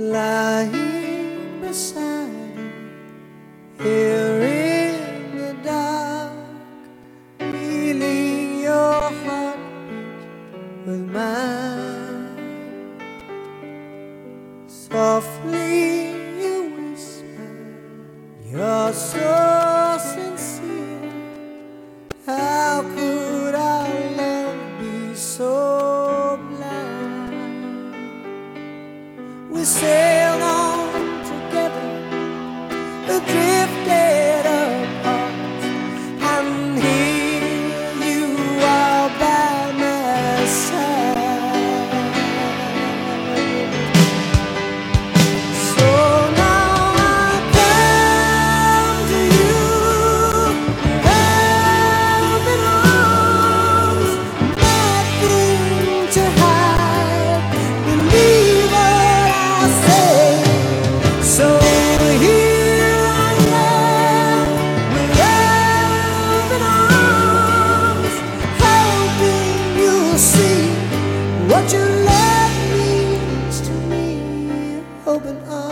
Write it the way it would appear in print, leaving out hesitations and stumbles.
lying beside you here in the dark, feeling your heartbeat with mine. Softly you whisper, you're so sincere. How could our love be so blind? We sailed on together, drifted apart, and here you are by my side. So now I come to you with open arms, nothing to hide. Believe what I say. So here I am with open arms, hoping you'll see what your love means to me. Open arms.